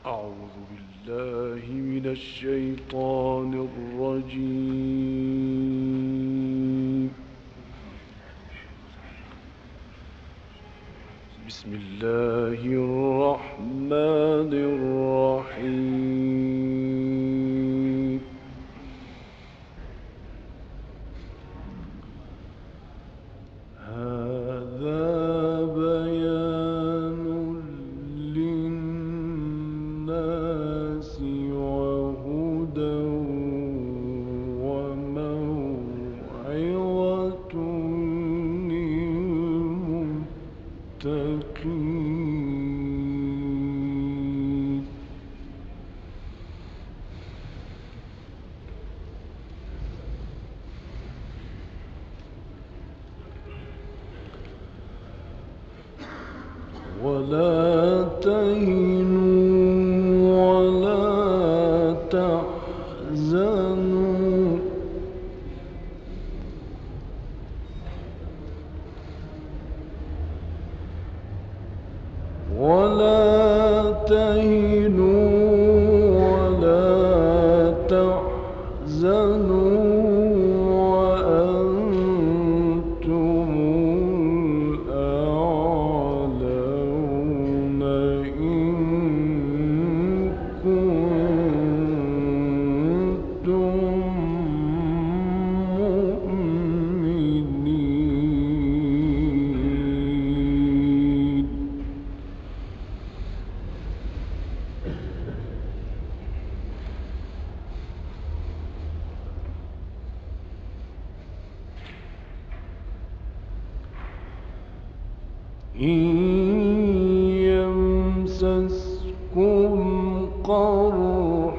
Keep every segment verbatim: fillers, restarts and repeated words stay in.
أعوذ بالله من الشيطان الرجيم. بسم الله الرحمن الرحيم. هذا بيان للناس وهدى وموعظة للمتقين. ولا تهنوا ولا تحزنوا ولا تهنوا ولا تحزنوا وأنتم الأعلون إن كنتم مؤمنين. إن يمسسكم قرح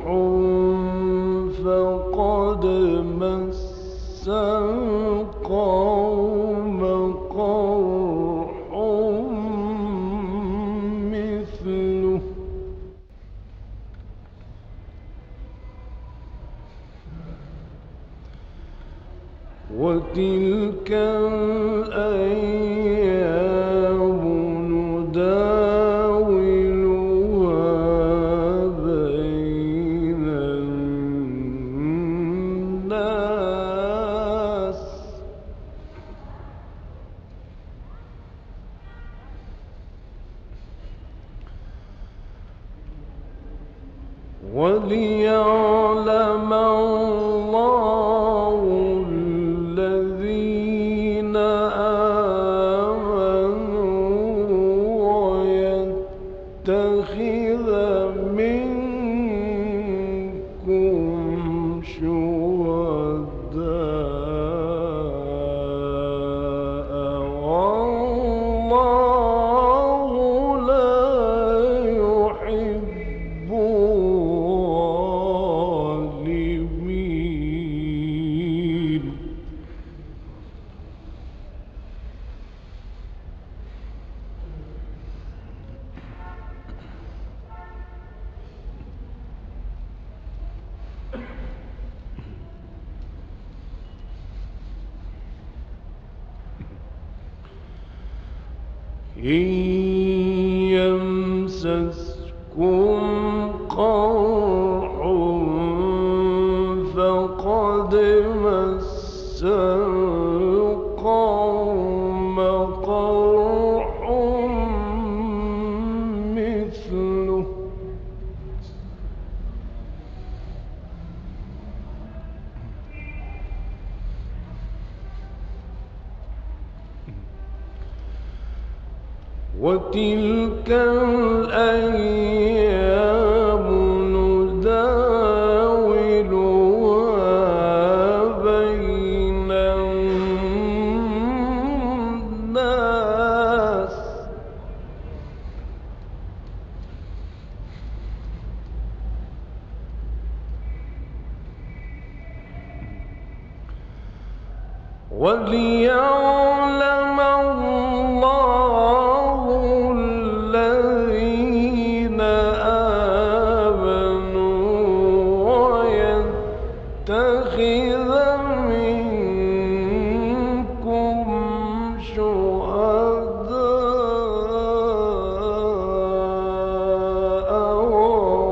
فقد مس القوم قرح مثله وتلك الأيام نداولها بين الناس وليعلم الله الذين آمنوا ويتخذ منكم شهداء والله لا يحب الظالمين. إن يمسسكم قرح فقد مس القوم قرح مثله وتلك الأيام نداولها بين الناس وليعلم الله الذين آمنوا ويتخذ منكم شهداء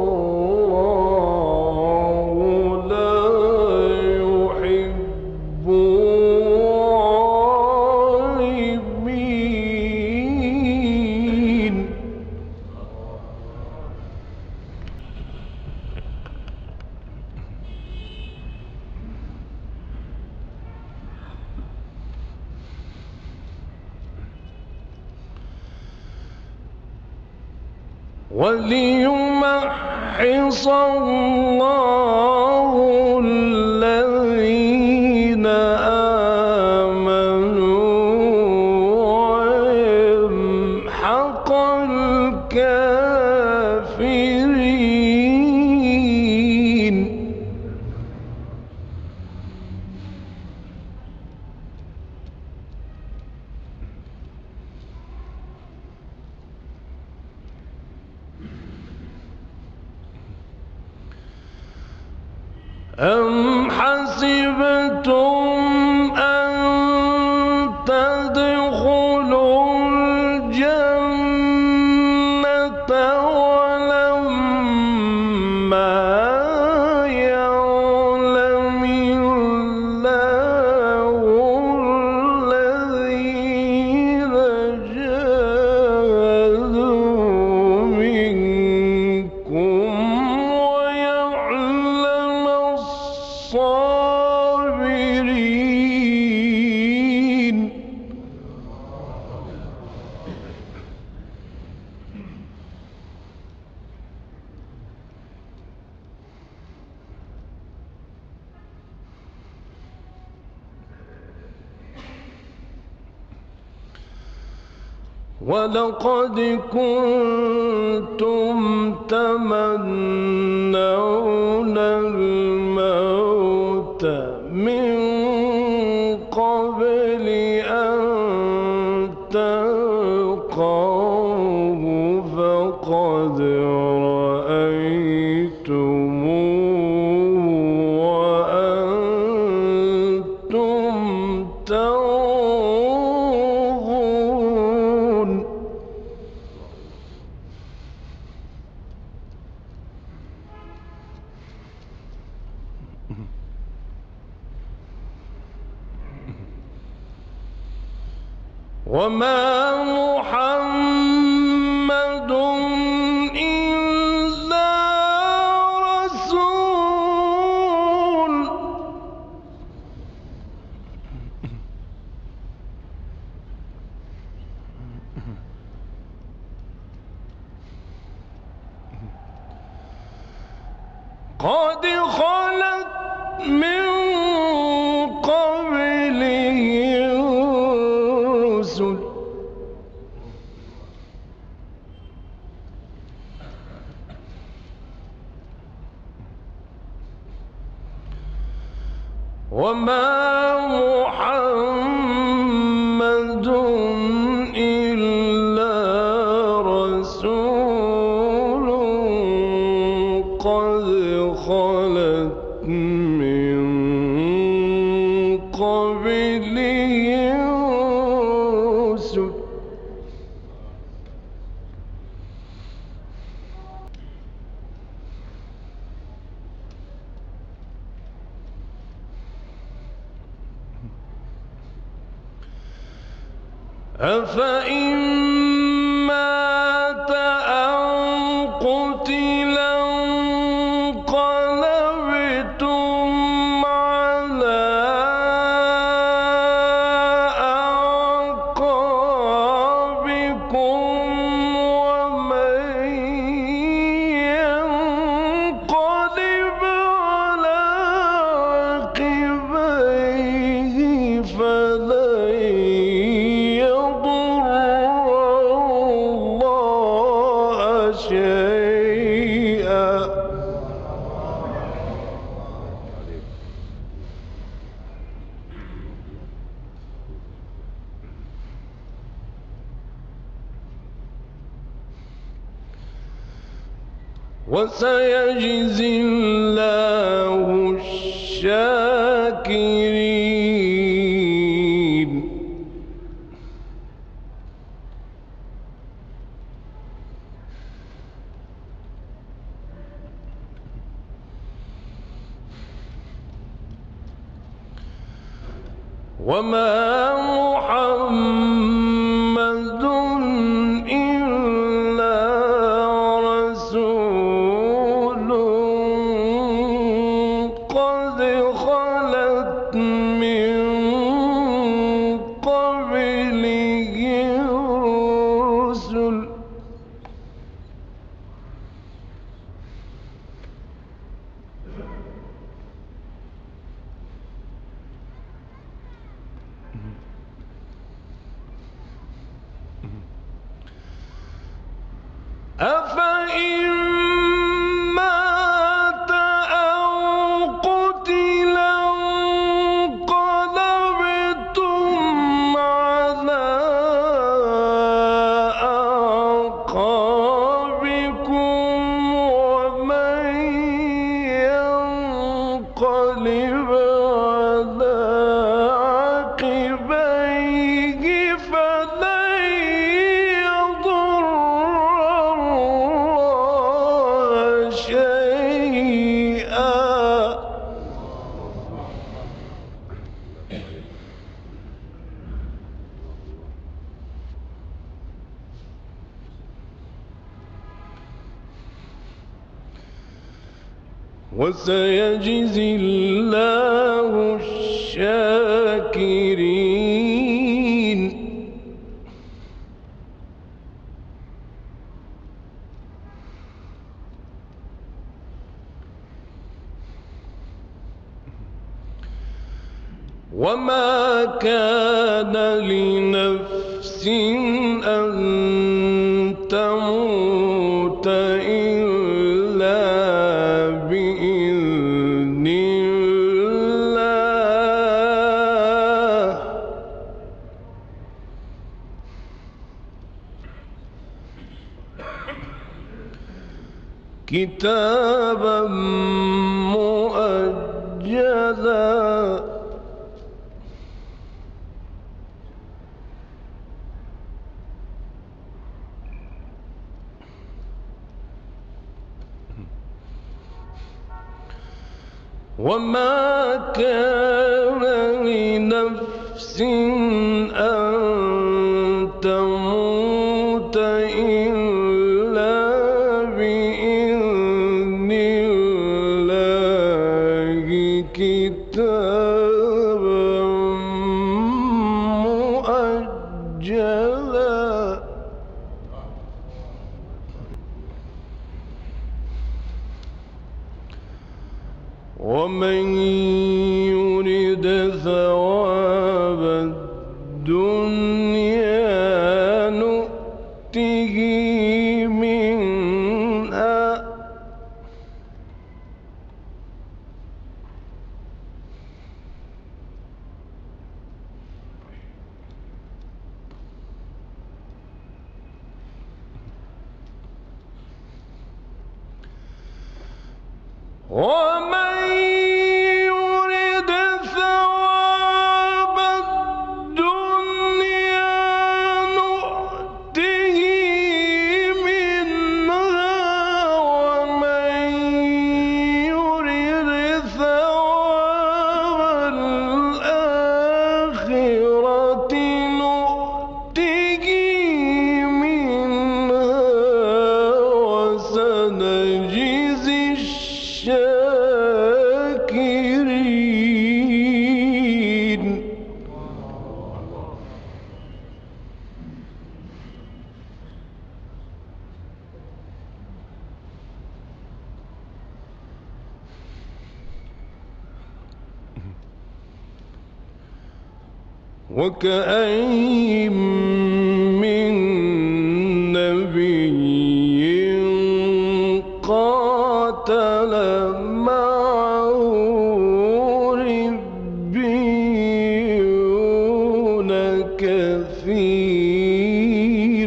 وليمحص الله الذين آمنوا ويمحق الكافرين. أم حسبتم أن تدخلوا الجنة ولما يعلم الله الذين جاهدوا منكم ويعلم الصابرين. ولقد كنتم تمنون الموت من قبل أن تلقوه فقد رأيتموه وأنتم تنظرون. وما محمد إلا رسول قد خلت من قبله الرسل وما محمد إلا رسول قد خلت من قبله الرسل أفإن مات أو قتلا انقلبتم على أعقابكم ومن ينقلب على عقبيه فلن يضر الله شيئا. وسيجزي الله الشاكرين. وما محمد إلا رسول قد خلت من قبله الرسل أفإن مات أو قتل انقلبتم على أعقابكم ومن ينقلب على عقبيه فلن يضر الله شيئا. وسيجزي الله الشاكرين. وما كان لنفس أن تموت إلا بإذن الله كتابا مؤجلا. وما كان لنفس أن تموت إلا بإذن الله كتابا مؤجلا. ومن يرد ثواب الدنيا نؤته منها ومن يرد ثواب الدنيا نؤته منها ومن يرد ثواب الآخرة نؤته منها وسنجزي الشاكرين. وكأين من نبي قاتل معه ربيون كثير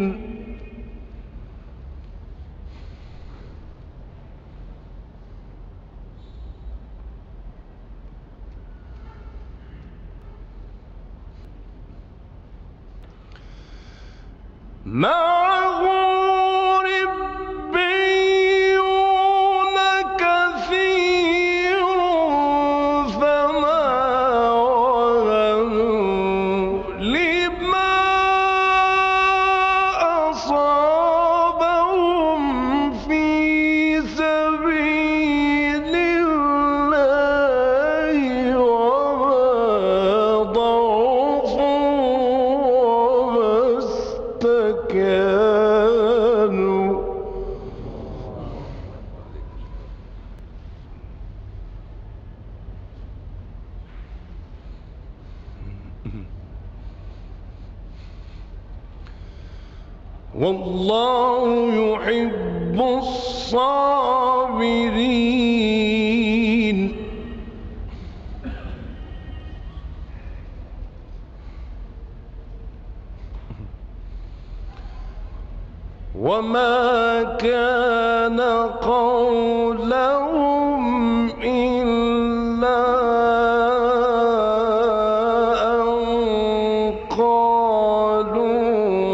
معه ربيون كثير فما وهنوا لما أصابهم في سبيل الله وما ضعفوا وما استكانوا والله يحب الصابرين وما كان قولهم إلا أن قالوا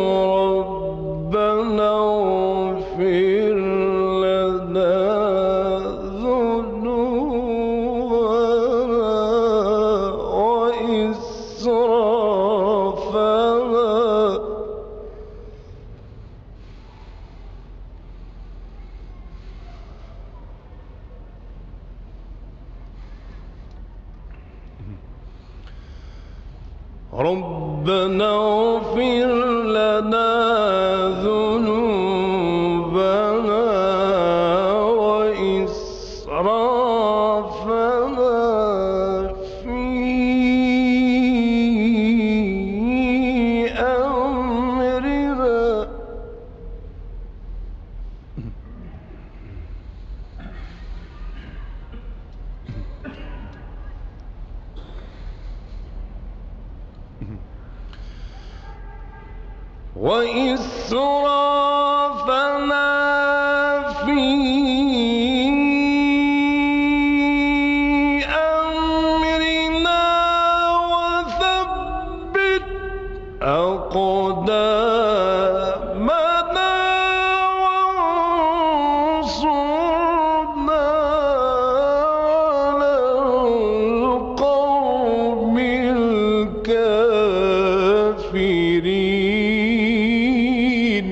ربنا اغفر لنا ذنوبنا وإسرافنا ربنا اغفر لنا ذنوبنا وإسرافنا في أمرنا وإسرافنا في أمرنا وثبت أقدامنا وانصرنا على القوم الكافرين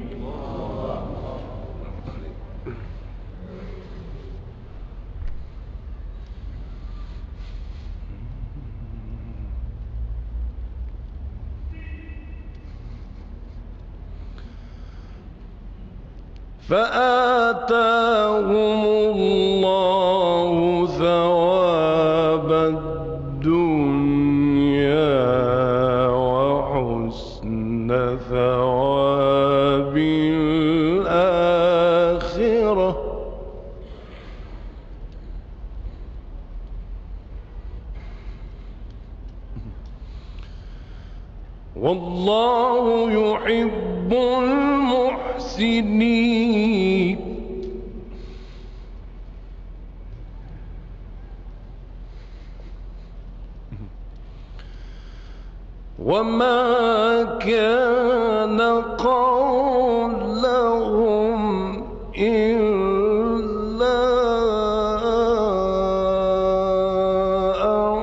فآتاهم الله ثواب الدنيا وحسن ثواب الآخرة والله يحب المحسنين وما كان قولهم إلا أن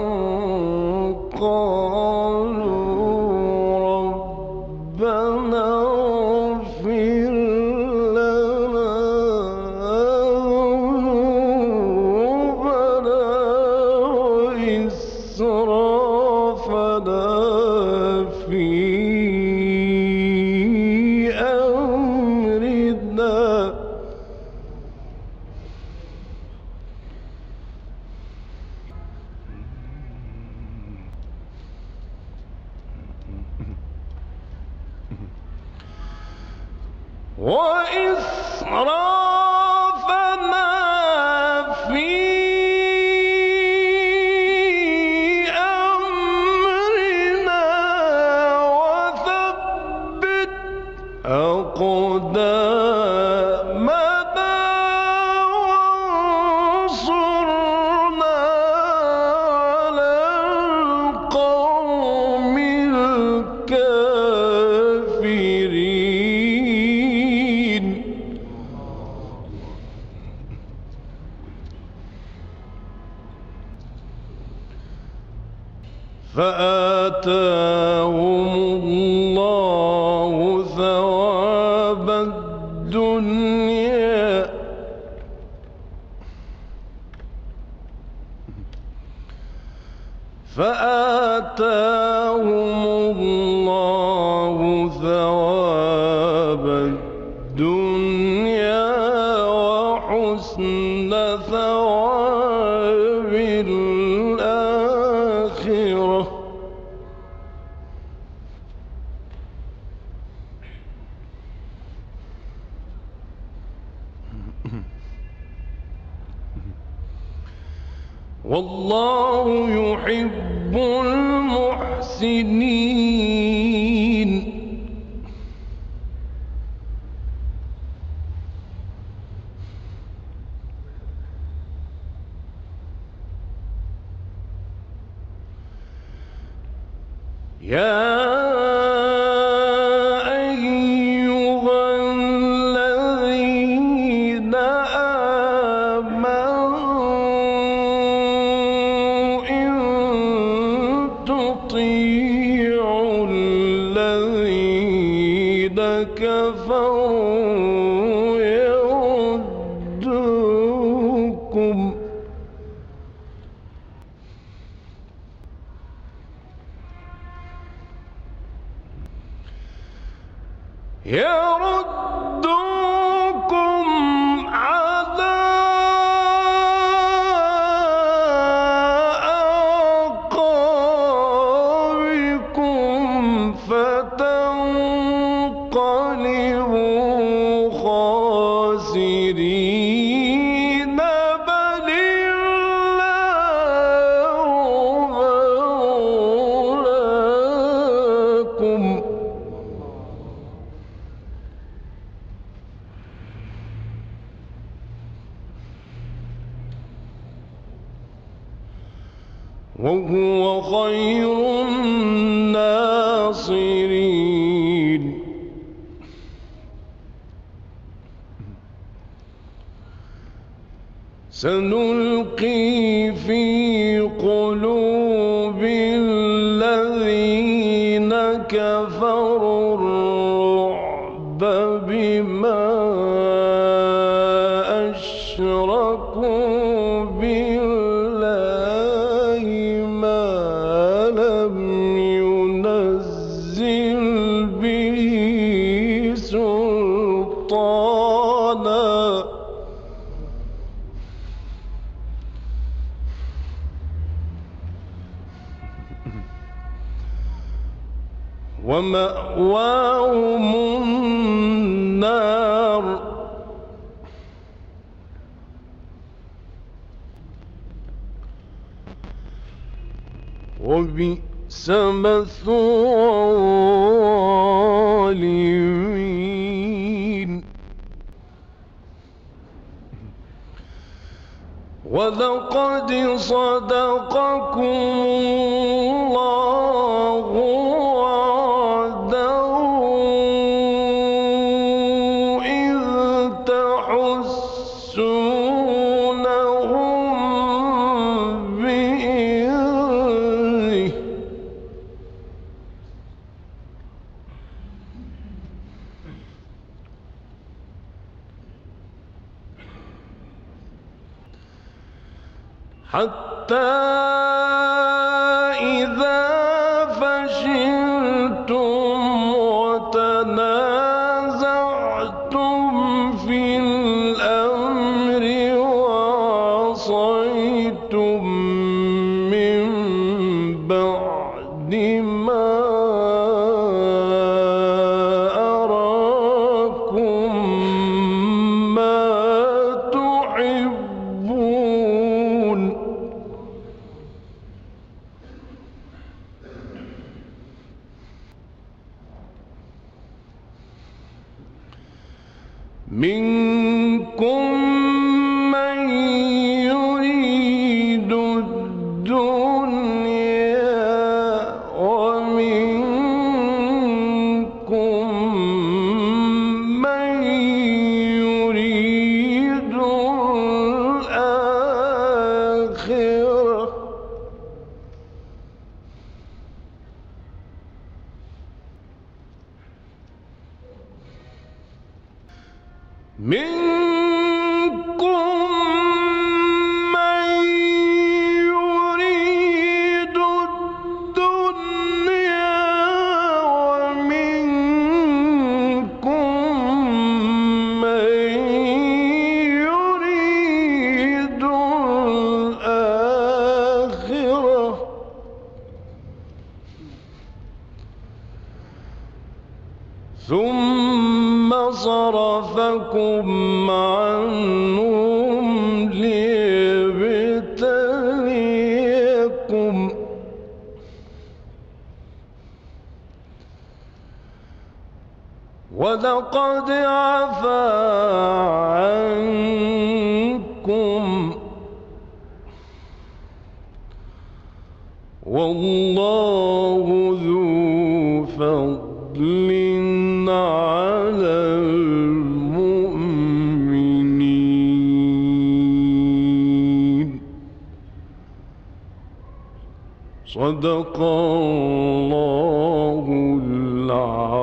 قالوا ربنا اغفر لنا ذنوبنا وإسرافنا في أمرنا وإسرافنا في أمرنا وثبت أقدامنا وانصرنا على القوم الكافرين فآتاهم الله ثواب الدنيا فآتاهم الله ثواب الدنيا وحسن ثواب الآخرة والله يحب المحسنين. يا كفروا يردوكم يردوكم على أعقابكم فتنقلبوا خاسرين، بل الله مولاكم وهو خير الناصرين. سنلقي في قلوب الذين كفروا الرعب بما أشركوا بالله ما لم ينزل به سلطانا ومأواهم النار وبئس مثوى الظالمين. ولقد صدقكم الله وعده إذ تحسونهم بإذنه حتى إذا فشلتم وتنازعتم في الأمر وعصيتم من بعد ما أراكم ما تحبون منكم من يريد الدنيا ومنكم من يريد الآخرة منكم من يريد الدنيا ومنكم من يريد الآخرة ثم صرفكم عنهم ليبتليكم ولقد عفا عنكم والله ذو فضل على المؤمنين. صدق الله العظيم.